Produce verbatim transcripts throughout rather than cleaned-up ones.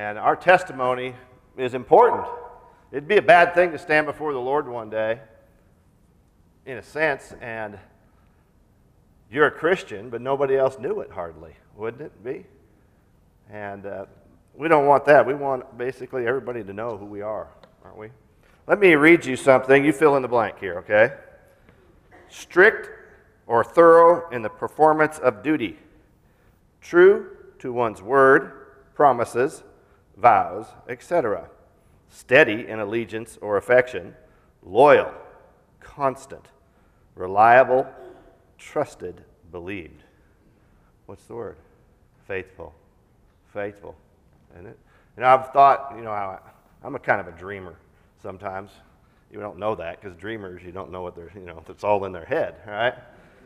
And our testimony is important. It'd be a bad thing to stand before the Lord one day, in a sense, and you're a Christian, but nobody else knew it hardly, wouldn't it be? And uh, we don't want that. We want basically everybody to know who we are, aren't we? Let me read you something. You fill in the blank here, okay? Strict or thorough in the performance of duty. True to one's word, promises, vows, et cetera. Steady in allegiance or affection. Loyal, constant, reliable, trusted, believed. What's the word? Faithful. Faithful, isn't it? And I've thought, you know, how I, I'm a kind of a dreamer sometimes. You don't know that because dreamers, you don't know what they're, you know, it's all in their head, right?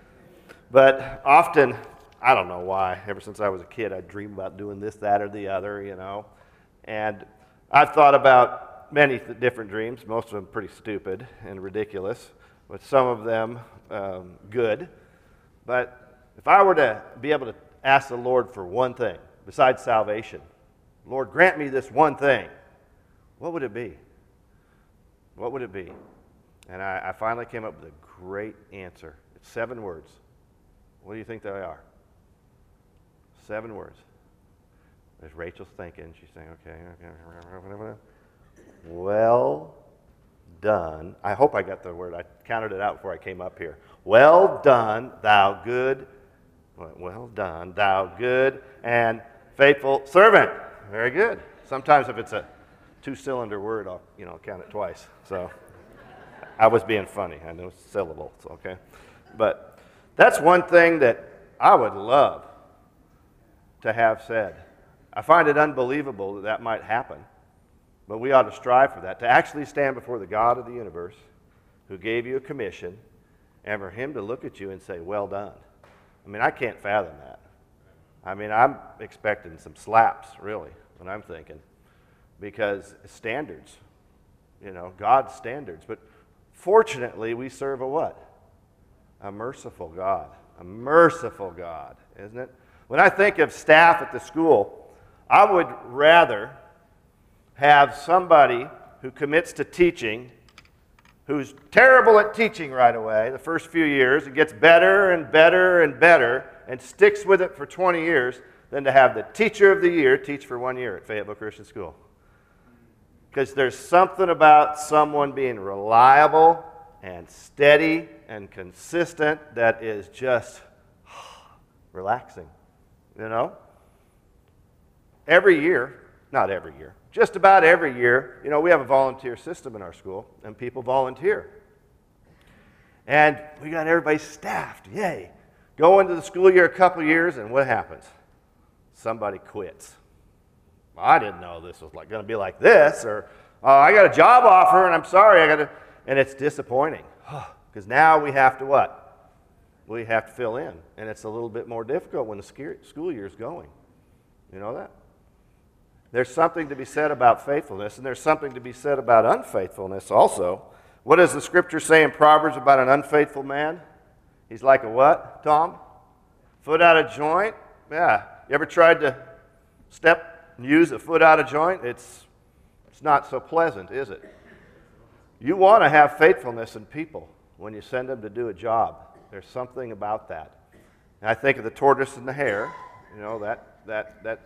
But often, I don't know why, ever since I was a kid, I dream about doing this, that, or the other, you know. And I've thought about many th- different dreams, most of them pretty stupid and ridiculous, but some of them um, good. But if I were to be able to ask the Lord for one thing, besides salvation, Lord, grant me this one thing, what would it be? What would it be? And I, I finally came up with a great answer. It's seven words. What do you think they are? Seven words. As Rachel's thinking, she's saying, okay, okay, well done. I hope I got the word. I counted it out before I came up here. Well done, thou good, well done, thou good and faithful servant. Very good. Sometimes if it's a two-cylinder word, I'll, you know, count it twice. So I was being funny. I know syllables, okay? But that's one thing that I would love to have said. I find it unbelievable that that might happen, but we ought to strive for that, to actually stand before the God of the universe who gave you a commission and for him to look at you and say, well done. I mean, I can't fathom that. I mean, I'm expecting some slaps, really, when I'm thinking, because standards, you know, God's standards. But fortunately, we serve a what? A merciful God. A merciful God, isn't it? When I think of staff at the school, I would rather have somebody who commits to teaching, who's terrible at teaching right away the first few years, and gets better and better and better, and sticks with it for twenty years, than to have the teacher of the year teach for one year at Fayetteville Christian School. Because there's something about someone being reliable and steady and consistent that is just relaxing, you know? Every year, not every year, just about every year, you know, we have a volunteer system in our school, and people volunteer. And we got everybody staffed, yay. Go into the school year a couple years, and what happens? Somebody quits. Well, I didn't know this was like going to be like this, or oh, I got a job offer, and I'm sorry, I got to, and it's disappointing. Because now we have to what? We have to fill in, and it's a little bit more difficult when the school year is going. You know that? There's something to be said about faithfulness, and there's something to be said about unfaithfulness also. What does the scripture say in Proverbs about an unfaithful man? He's like a what, Tom? Foot out of joint? Yeah. You ever tried to step and use a foot out of joint? It's, it's not so pleasant, is it? You want to have faithfulness in people when you send them to do a job. There's something about that. And I think of the tortoise and the hare, you know, that, that, that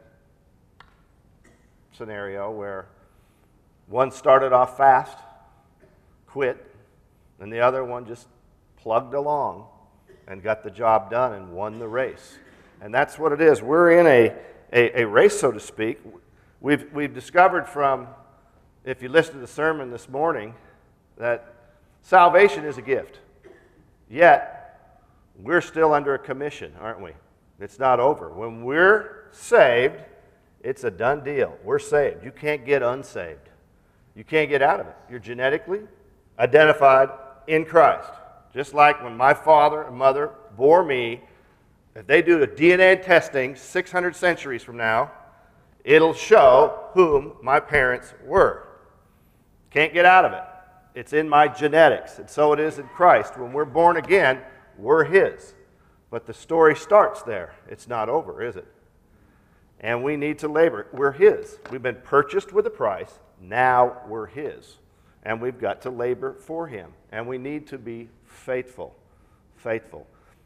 scenario where one started off fast, quit, and the other one just plugged along and got the job done and won the race. And that's what it is. We're in a, a, a race, so to speak. We've, we've discovered from, if you listen to the sermon this morning, that salvation is a gift. Yet, we're still under a commission, aren't we? It's not over. When we're saved, it's a done deal. We're saved. You can't get unsaved. You can't get out of it. You're genetically identified in Christ. Just like when my father and mother bore me, if they do a D N A testing six hundred centuries from now, it'll show whom my parents were. Can't get out of it. It's in my genetics. And so it is in Christ. When we're born again, we're His. But the story starts there. It's not over, is it? and we need to labor. We're His. We've been purchased with a price. Now we're His. And we've got to labor for Him. And we need to be faithful. Faithful.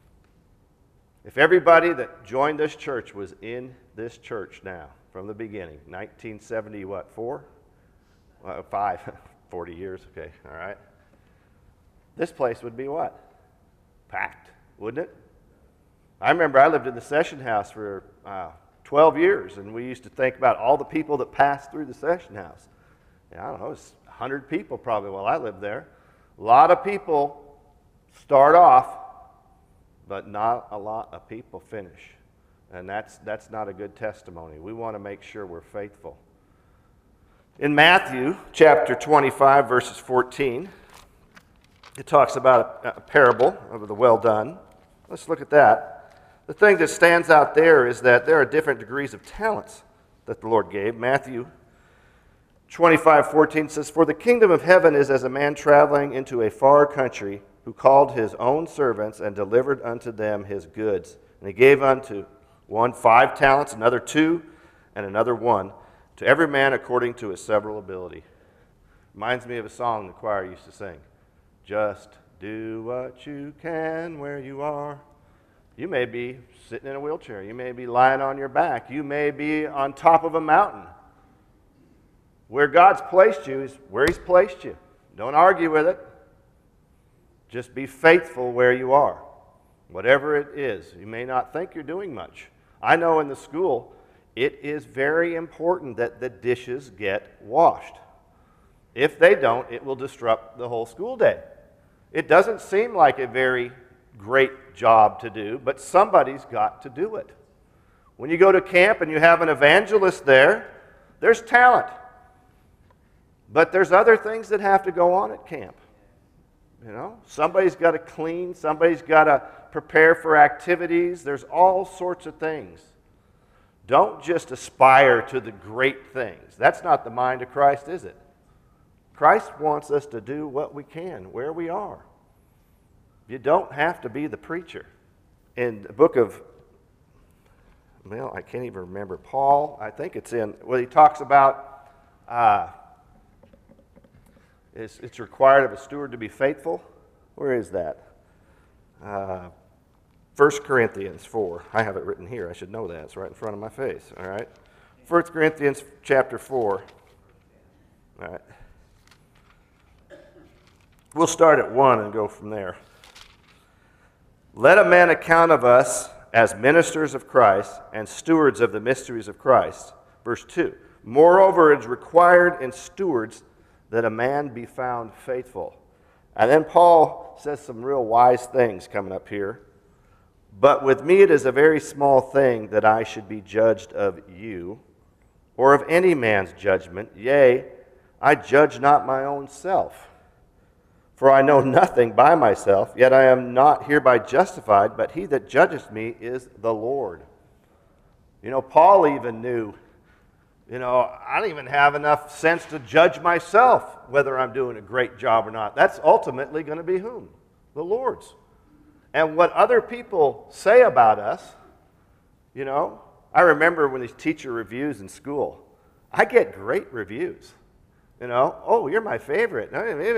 If everybody that joined this church was in this church now, from the beginning, nineteen seventy, what, four? Well, five, forty years, okay, all right. This place would be what? Packed, wouldn't it? I remember I lived in the session house for uh, twelve years, and we used to think about all the people that passed through the session house. And I don't know, it was one hundred people probably while I lived there. A lot of people start off, but not a lot of people finish. And that's, that's not a good testimony. We want to make sure we're faithful. In Matthew chapter twenty-five, verses fourteen, it talks about a, a parable of the well done. Let's look at that. The thing that stands out there is that there are different degrees of talents that the Lord gave. Matthew twenty-five fourteen says, "For the kingdom of heaven is as a man traveling into a far country, who called his own servants and delivered unto them his goods. And he gave unto one five talents, another two, and another one, to every man according to his several ability." Reminds me of a song the choir used to sing. Just do what you can where you are. You may be sitting in a wheelchair. You may be lying on your back. You may be on top of a mountain. Where God's placed you is where He's placed you. Don't argue with it. Just be faithful where you are. Whatever it is. You may not think you're doing much. I know in the school, it is very important that the dishes get washed. If they don't, it will disrupt the whole school day. It doesn't seem like a very great job to do, but somebody's got to do it. When you go to camp and you have an evangelist there, there's talent. But there's other things that have to go on at camp. You know, somebody's got to clean, somebody's got to prepare for activities. There's all sorts of things. Don't just aspire to the great things. That's not the mind of Christ, is it? Christ wants us to do what we can, where we are. You don't have to be the preacher. In the book of, well, I can't even remember, Paul, I think it's in, well, he talks about uh, it's, it's required of a steward to be faithful. Where is that? Uh, First Corinthians four. I have it written here. I should know that. It's right in front of my face. All right. First Corinthians chapter four. All right. We'll start at one and go from there. "Let a man account of us as ministers of Christ and stewards of the mysteries of Christ." Verse two. "Moreover, it is required in stewards that a man be found faithful." And then Paul says some real wise things coming up here. "But with me it is a very small thing that I should be judged of you, or of any man's judgment. Yea, I judge not my own self. For I know nothing by myself, yet I am not hereby justified, but he that judgeth me is the Lord." You know, Paul even knew, you know, I don't even have enough sense to judge myself whether I'm doing a great job or not. That's ultimately going to be whom? The Lord's. And what other people say about us, you know, I remember when these teacher reviews in school, I get great reviews. You know, "Oh, you're my favorite."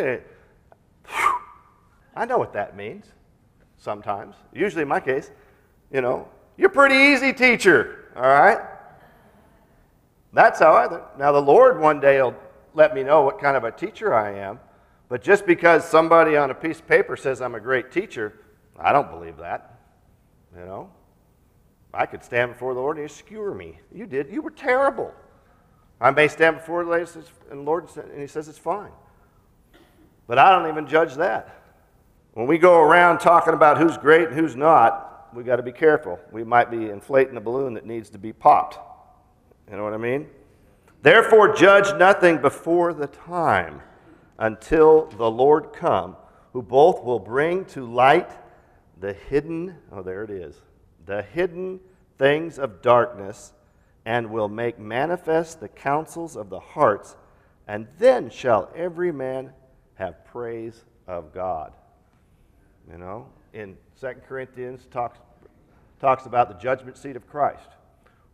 I know what that means sometimes. Usually in my case, you know, "You're pretty easy, teacher." All right? That's how I think. Now, the Lord one day will let me know what kind of a teacher I am. But just because somebody on a piece of paper says I'm a great teacher, I don't believe that. You know? I could stand before the Lord and He'd skewer me. "You did. You were terrible." I may stand before the Lord and He says it's fine. But I don't even judge that. When we go around talking about who's great and who's not, we got to be careful. We might be inflating a balloon that needs to be popped. You know what I mean? "Therefore judge nothing before the time, until the Lord come, who both will bring to light the hidden," oh, there it is, "the hidden things of darkness, and will make manifest the counsels of the hearts, and then shall every man have praise of God." You know, in Second Corinthians talks talks about the judgment seat of Christ.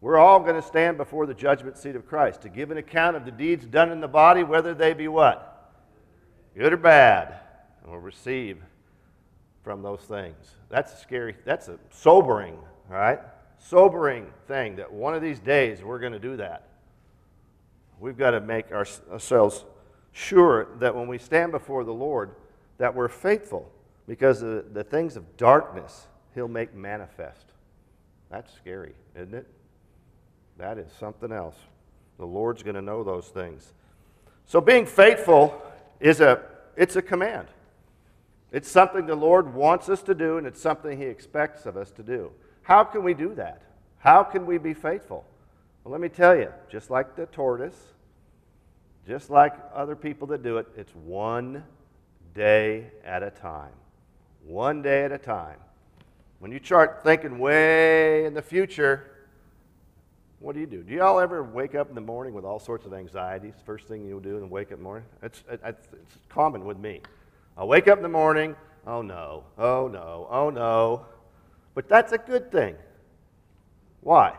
We're all going to stand before the judgment seat of Christ to give an account of the deeds done in the body, whether they be what? Good or bad. And we'll receive from those things. That's a scary, that's a sobering, all right? Sobering thing that one of these days we're going to do that. We've got to make our, ourselves sure that when we stand before the Lord, that we're faithful, because the, the things of darkness He'll make manifest. That's scary, isn't it? That is something else. The Lord's going to know those things. So being faithful is a, it's a command. It's something the Lord wants us to do, and it's something He expects of us to do. How can we do that? How can we be faithful? Well, let me tell you, just like the tortoise, just like other people that do it, it's one day at a time. One day at a time. When you start thinking way in the future, what do you do? Do y'all ever wake up in the morning with all sorts of anxieties? First thing you'll do and wake up in the morning? It's, it, it's common with me. I'll wake up in the morning, oh no, oh no, oh no. But that's a good thing. Why?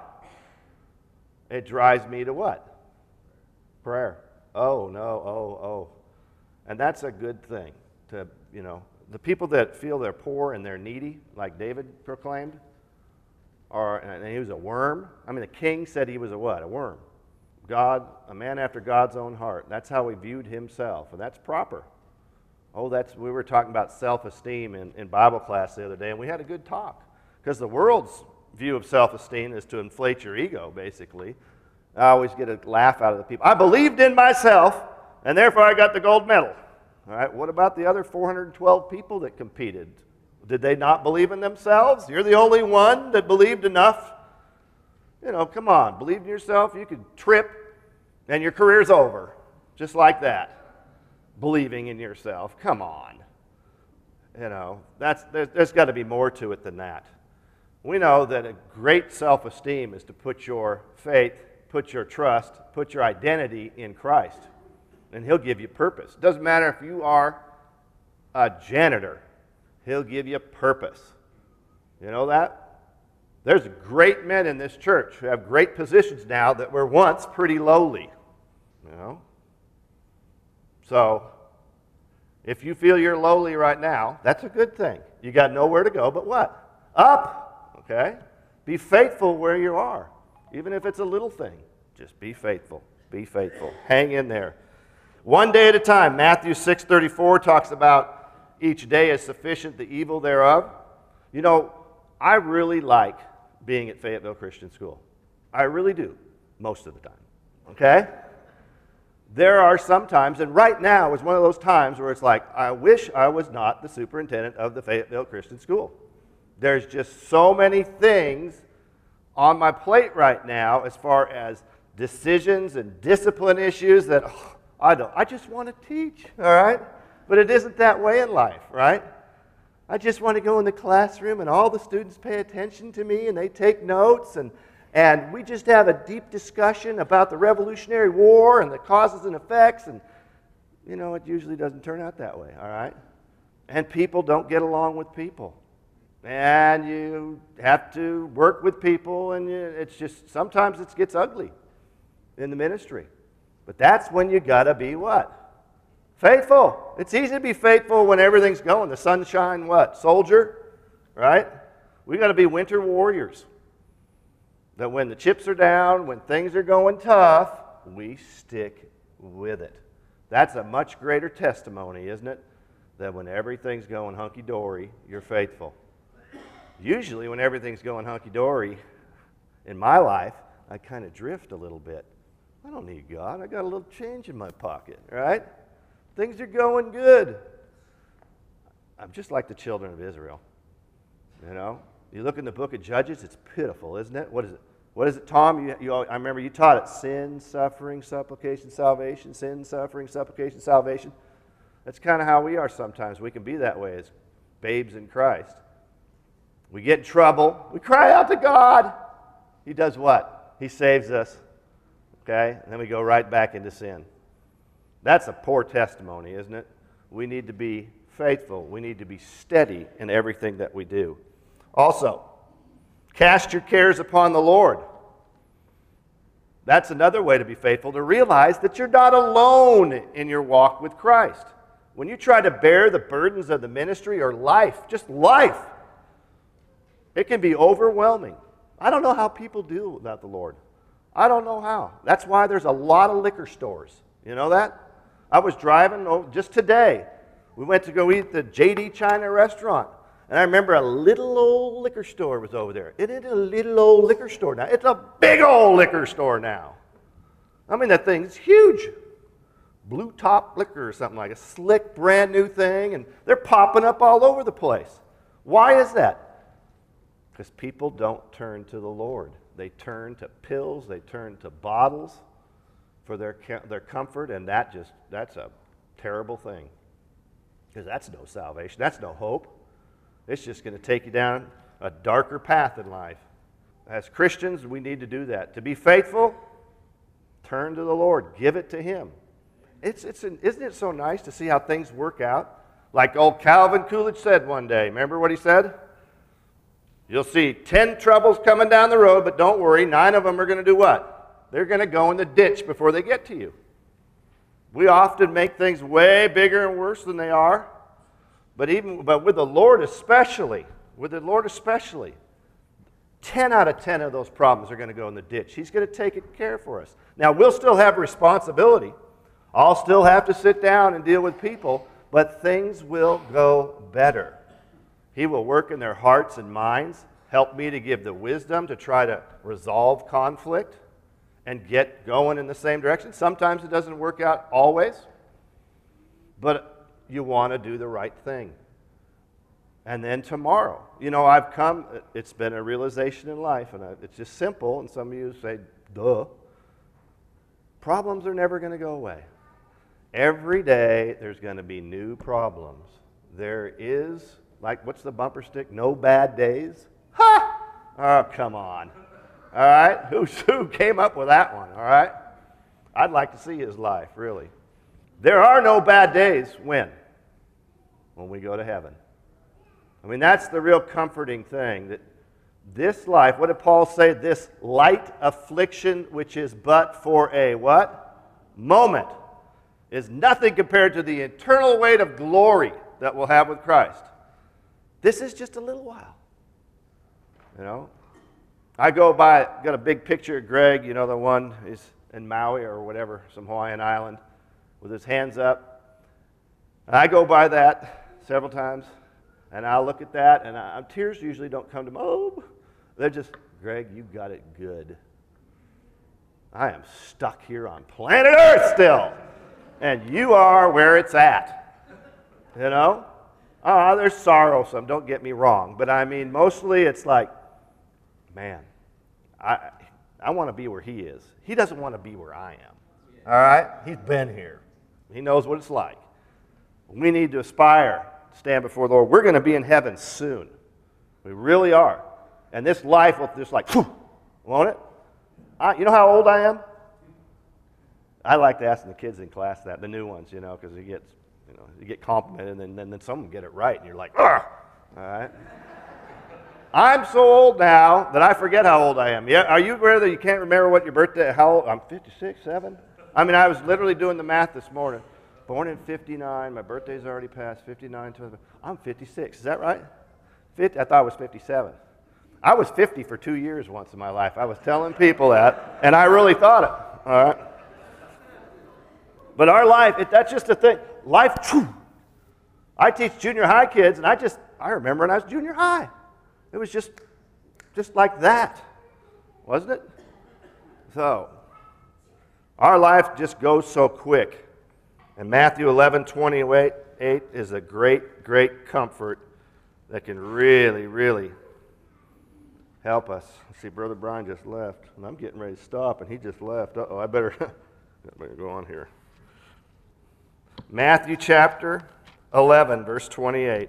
It drives me to what? Prayer. Oh no, oh, oh. And that's a good thing. To, you know, the people that feel they're poor and they're needy, like David proclaimed, Or, and he was a worm. I mean, the king said he was a what? A worm. God, a man after God's own heart. That's how he viewed himself, and that's proper. Oh, that's, we were talking about self-esteem in, in Bible class the other day, and we had a good talk. Because the world's view of self-esteem is to inflate your ego, basically. I always get a laugh out of the people. I believed in myself, and therefore I got the gold medal. All right, what about the other four hundred twelve people that competed? Did they not believe in themselves? You're the only one that believed enough. You know, come on, believe in yourself. You could trip and your career's over. Just like that. Believing in yourself. Come on. You know, that's, there's, there's got to be more to it than that. We know that a great self-esteem is to put your faith, put your trust, put your identity in Christ. And He'll give you purpose. It doesn't matter if you are a janitor. He'll give you purpose. You know that? There's great men in this church who have great positions now that were once pretty lowly. You know? So, if you feel you're lowly right now, that's a good thing. You got nowhere to go but what? Up. Okay? Be faithful where you are. Even if it's a little thing. Just be faithful. Be faithful. Hang in there. One day at a time. Matthew six thirty-four talks about each day is sufficient, the evil thereof. You know, I really like being at Fayetteville Christian School. I really do, most of the time. Okay? There are some times, and right now is one of those times where it's like, I wish I was not the superintendent of the Fayetteville Christian School. There's just so many things on my plate right now as far as decisions and discipline issues that oh, I don't. I just want to teach, all right? But it isn't that way in life, right? I just want to go in the classroom and all the students pay attention to me and they take notes and, and we just have a deep discussion about the Revolutionary War and the causes and effects. And, you know, it usually doesn't turn out that way, all right? And people don't get along with people. And you have to work with people, and you, it's just, sometimes it gets ugly in the ministry. But that's when you got to be what? Faithful. It's easy to be faithful when everything's going. The sunshine, what? Soldier, right? We got to be winter warriors. That when the chips are down, when things are going tough, we stick with it. That's a much greater testimony, isn't it? That when everything's going hunky-dory, you're faithful. Usually when everything's going hunky-dory in my life, I kind of drift a little bit. I don't need God. I got a little change in my pocket, right? Things are going good. I'm just like the children of Israel. You know, you look in the book of Judges, it's pitiful, isn't it? What is it? What is it, Tom? You, you, I remember you taught it. Sin, suffering, supplication, salvation. Sin, suffering, supplication, salvation. That's kind of how we are sometimes. We can be that way as babes in Christ. We get in trouble. We cry out to God. He does what? He saves us. Okay? And then we go right back into sin. That's a poor testimony, isn't it? We need to be faithful. We need to be steady in everything that we do. Also, cast your cares upon the Lord. That's another way to be faithful, to realize that you're not alone in your walk with Christ. When you try to bear the burdens of the ministry or life, just life, it can be overwhelming. I don't know how people do without the Lord. I don't know how. That's why there's a lot of liquor stores. You know that? I was driving oh, just today. We went to go eat at the J D China restaurant. And I remember a little old liquor store was over there. It isn't a little old liquor store now. It's a big old liquor store now. I mean, that thing's huge. Blue Top Liquor or something like a slick, brand new thing. And they're popping up all over the place. Why is that? Because people don't turn to the Lord. They turn to pills, they turn to bottles for their, their comfort, and that just, that's a terrible thing. Because that's no salvation, that's no hope. It's just going to take you down a darker path in life. As Christians, we need to do that. To be faithful, turn to the Lord, give it to Him. It's, it's an, isn't it so nice to see how things work out? Like old Calvin Coolidge said one day, remember what he said? You'll see ten troubles coming down the road, but don't worry, nine of them are going to do what? They're going to go in the ditch before they get to you. We often make things way bigger and worse than they are, but even but with the Lord especially, with the Lord especially, ten out of ten of those problems are going to go in the ditch. He's going to take care for us. Now, we'll still have responsibility. I'll still have to sit down and deal with people, but things will go better. He will work in their hearts and minds, help me to give the wisdom to try to resolve conflict and get going in the same direction. Sometimes it doesn't work out always, but you want to do the right thing. And then tomorrow, you know, I've come, it's been a realization in life, and it's just simple, and some of you say, duh. Problems are never going to go away. Every day there's going to be new problems. There is... Like, what's the bumper stick? No bad days? Ha! Oh, come on. All right? Who, who came up with that one? All right? I'd like to see his life, really. There are no bad days. When? When we go to heaven. I mean, that's the real comforting thing. That this life, what did Paul say? This light affliction, which is but for a what? Moment, is nothing compared to the eternal weight of glory that we'll have with Christ. This is just a little while, you know. I go by, got a big picture of Greg, you know, the one is in Maui or whatever, some Hawaiian island, with his hands up. And I go by that several times, and I'll look at that, and I, tears usually don't come to me. Oh, they're just, Greg, you got it good. I am stuck here on planet Earth still, and you are where it's at, you know. Ah, uh, there's sorrow some, don't get me wrong. But I mean, mostly it's like, man, I I want to be where he is. He doesn't want to be where I am. All right? He's been here. He knows what it's like. We need to aspire to stand before the Lord. We're going to be in heaven soon. We really are. And this life will just like, whew, won't it? I, you know how old I am? I like to ask the kids in class that, the new ones, you know, because it gets... You know, you get complimented, and then, then some get it right, and you're like, ugh! All right? I'm so old now that I forget how old I am. Yeah, are you aware that you can't remember what your birthday, how old? I'm fifty-six, seven? I mean, I was literally doing the math this morning. Born in fifty-nine, my birthday's already passed, fifty-nine, twenty, I'm fifty-six, is that right? fifty, I thought I was fifty-seven. I was fifty for two years once in my life. I was telling people that, and I really thought it, all right? But our life, it, that's just a thing. Life, phew. I teach junior high kids, and I just, I remember when I was junior high. It was just, just like that, wasn't it? So, our life just goes so quick. And Matthew eleven twenty-eight is a great, great comfort that can really, really help us. See, Brother Brian just left, and I'm getting ready to stop, and he just left. Uh-oh, I better, I better go on here. Matthew chapter eleven, verse twenty-eight.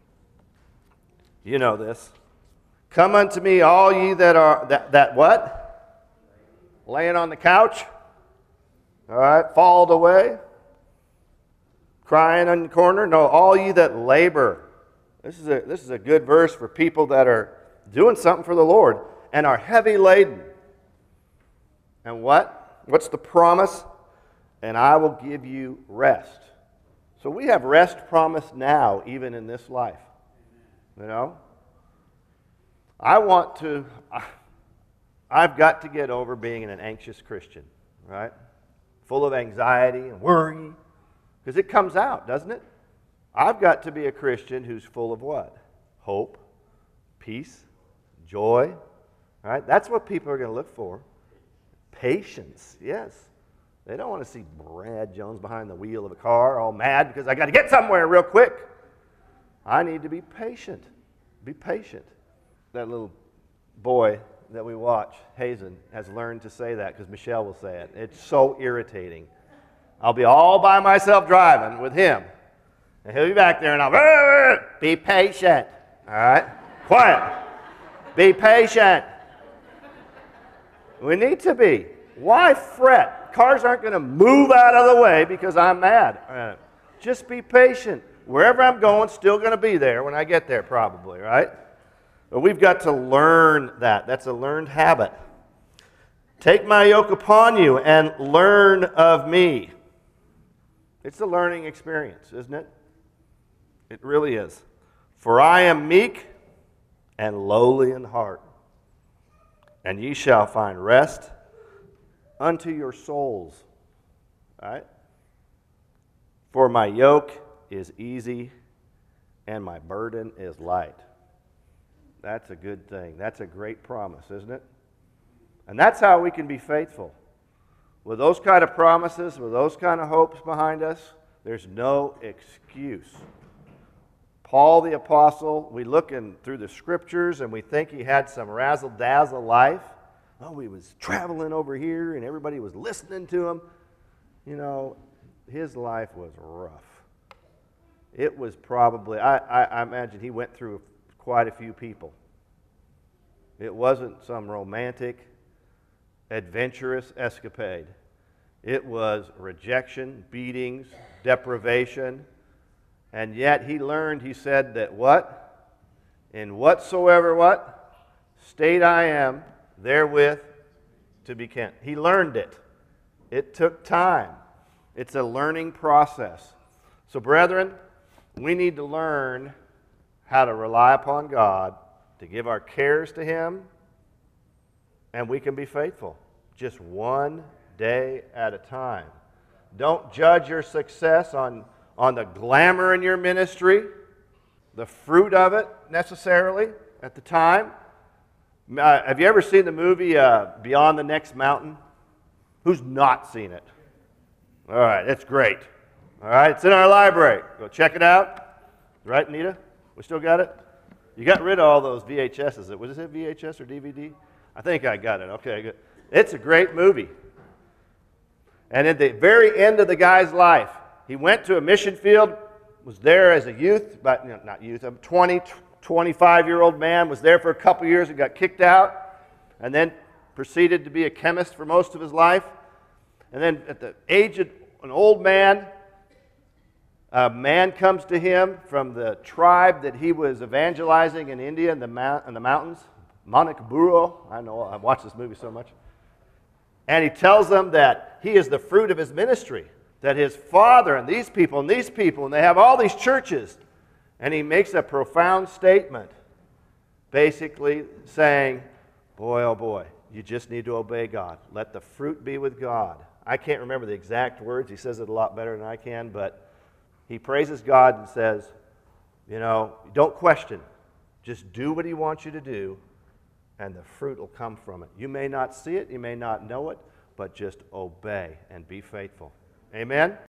You know this. Come unto me, all ye that are, that, that what? Laying on the couch. All right, falled away. Crying in the corner. No, all ye that labor. This is a, this is a good verse for people that are doing something for the Lord and are heavy laden. And what? What's the promise? And I will give you rest. So we have rest promised now, even in this life. You know? I want to, I've got to get over being an anxious Christian, right? Full of anxiety and worry. Because it comes out, doesn't it? I've got to be a Christian who's full of what? Hope, peace, joy, right? That's what people are going to look for. Patience, yes. They don't want to see Brad Jones behind the wheel of a car all mad because I got to get somewhere real quick. I need to be patient. Be patient. That little boy that we watch, Hazen, has learned to say that because Michelle will say it. It's so irritating. I'll be all by myself driving with him. And he'll be back there and I'll, be patient. All right? Quiet. Be patient. We need to be. Why fret? Cars aren't going to move out of the way because I'm mad. Uh, just be patient. Wherever I'm going, still going to be there when I get there probably, right? But we've got to learn that. That's a learned habit. Take my yoke upon you and learn of me. It's a learning experience, isn't it? It really is. For I am meek and lowly in heart, and ye shall find rest unto your souls. Right? For my yoke is easy and my burden is light. That's a good thing. That's a great promise, isn't it? And that's how we can be faithful. With those kind of promises, with those kind of hopes behind us, there's no excuse. Paul the Apostle, we look in, through the Scriptures and we think he had some razzle-dazzle life. Oh, he was traveling over here and everybody was listening to him. You know, his life was rough. It was probably, I, I, I imagine he went through quite a few people. It wasn't some romantic, adventurous escapade. It was rejection, beatings, deprivation. And yet he learned, he said that what? In whatsoever what? State I am, therewith to be content. He learned it. It took time. It's a learning process. So brethren, we need to learn how to rely upon God, to give our cares to Him, and we can be faithful. Just one day at a time. Don't judge your success on, on the glamour in your ministry, the fruit of it necessarily at the time. Uh, have you ever seen the movie uh, Beyond the Next Mountain? Who's not seen it? All right, it's great. All right, it's in our library. Go check it out. Right, Nita? We still got it? You got rid of all those V H S's. Was it V H S or D V D? I think I got it. Okay, good. It's a great movie. And at the very end of the guy's life, he went to a mission field, was there as a youth, but you know, not youth, a twenty, twenty-five-year-old man, was there for a couple years and got kicked out, and then proceeded to be a chemist for most of his life. And then at the age of an old man, a man comes to him from the tribe that he was evangelizing in India in the, mount, in the mountains, Manakaburo. I know, I've watched this movie so much. And he tells them that he is the fruit of his ministry, that his father and these people and these people, and they have all these churches. And he makes a profound statement, basically saying, boy, oh boy, you just need to obey God. Let the fruit be with God. I can't remember the exact words. He says it a lot better than I can, but he praises God and says, you know, don't question. Just do what He wants you to do, and the fruit will come from it. You may not see it, you may not know it, but just obey and be faithful. Amen?